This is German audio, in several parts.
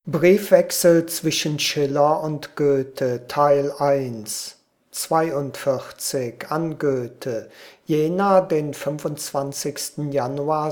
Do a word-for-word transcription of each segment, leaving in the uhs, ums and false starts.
Briefwechsel zwischen Schiller und Goethe, Teil eins, zweiundvierzig, an Goethe, Jena, den fünfundzwanzigsten Januar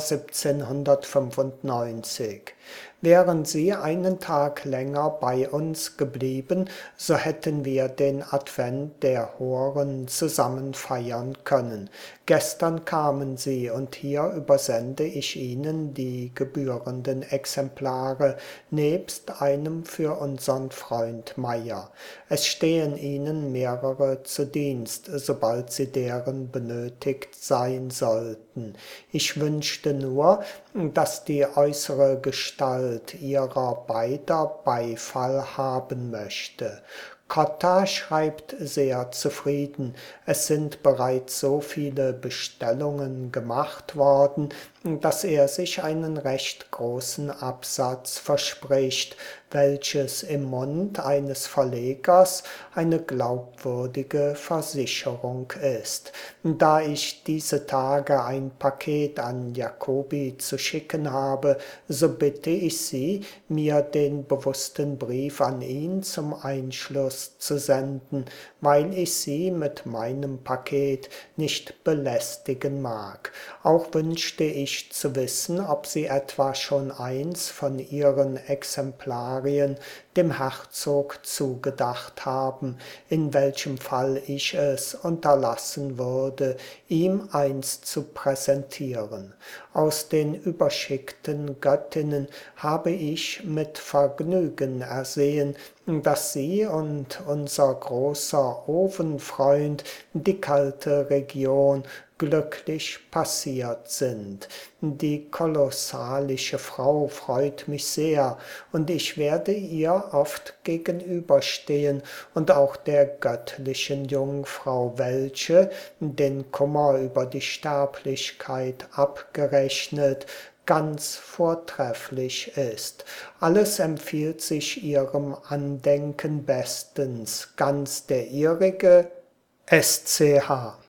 siebzehnhundertfünfundneunzig. Wären Sie einen Tag länger bei uns geblieben, so hätten wir den Advent der Horen zusammen feiern können. Gestern kamen Sie, und hier übersende ich Ihnen die gebührenden Exemplare nebst einem für unsern Freund Meyer. Es stehen Ihnen mehrere zu Dienst, sobald Sie deren benötigt sein sollten. Ich wünschte nur, dass die äußere Gestalt Ihrer beider Beifall haben möchte. Cotta schreibt sehr zufrieden, es sind bereits so viele Bestellungen gemacht worden, dass er sich einen recht großen Absatz verspricht, welches im Mund eines Verlegers eine glaubwürdige Versicherung ist. Da ich diese Tage ein Paket an Jacobi zu schicken habe, so bitte ich Sie, mir den bewussten Brief an ihn zum Einschluss zu senden, weil ich Sie mit meinem Paket nicht belästigen mag. Auch wünschte ich zu wissen, ob Sie etwa schon eins von Ihren Exemplarien dem Herzog zugedacht haben, in welchem Fall ich es unterlassen würde, ihm eins zu präsentieren. Aus den überschickten Göttinnen habe ich mit Vergnügen ersehen, dass Sie und unser großer Ofenfreund die kalte Region glücklich passiert sind. Die kolossalische Frau freut mich sehr, und ich werde ihr oft gegenüberstehen und auch der göttlichen Jungfrau, welche, den Kummer über die Sterblichkeit abgerechnet, ganz vortrefflich ist. Alles empfiehlt sich Ihrem Andenken bestens, ganz der Ihrige, S C H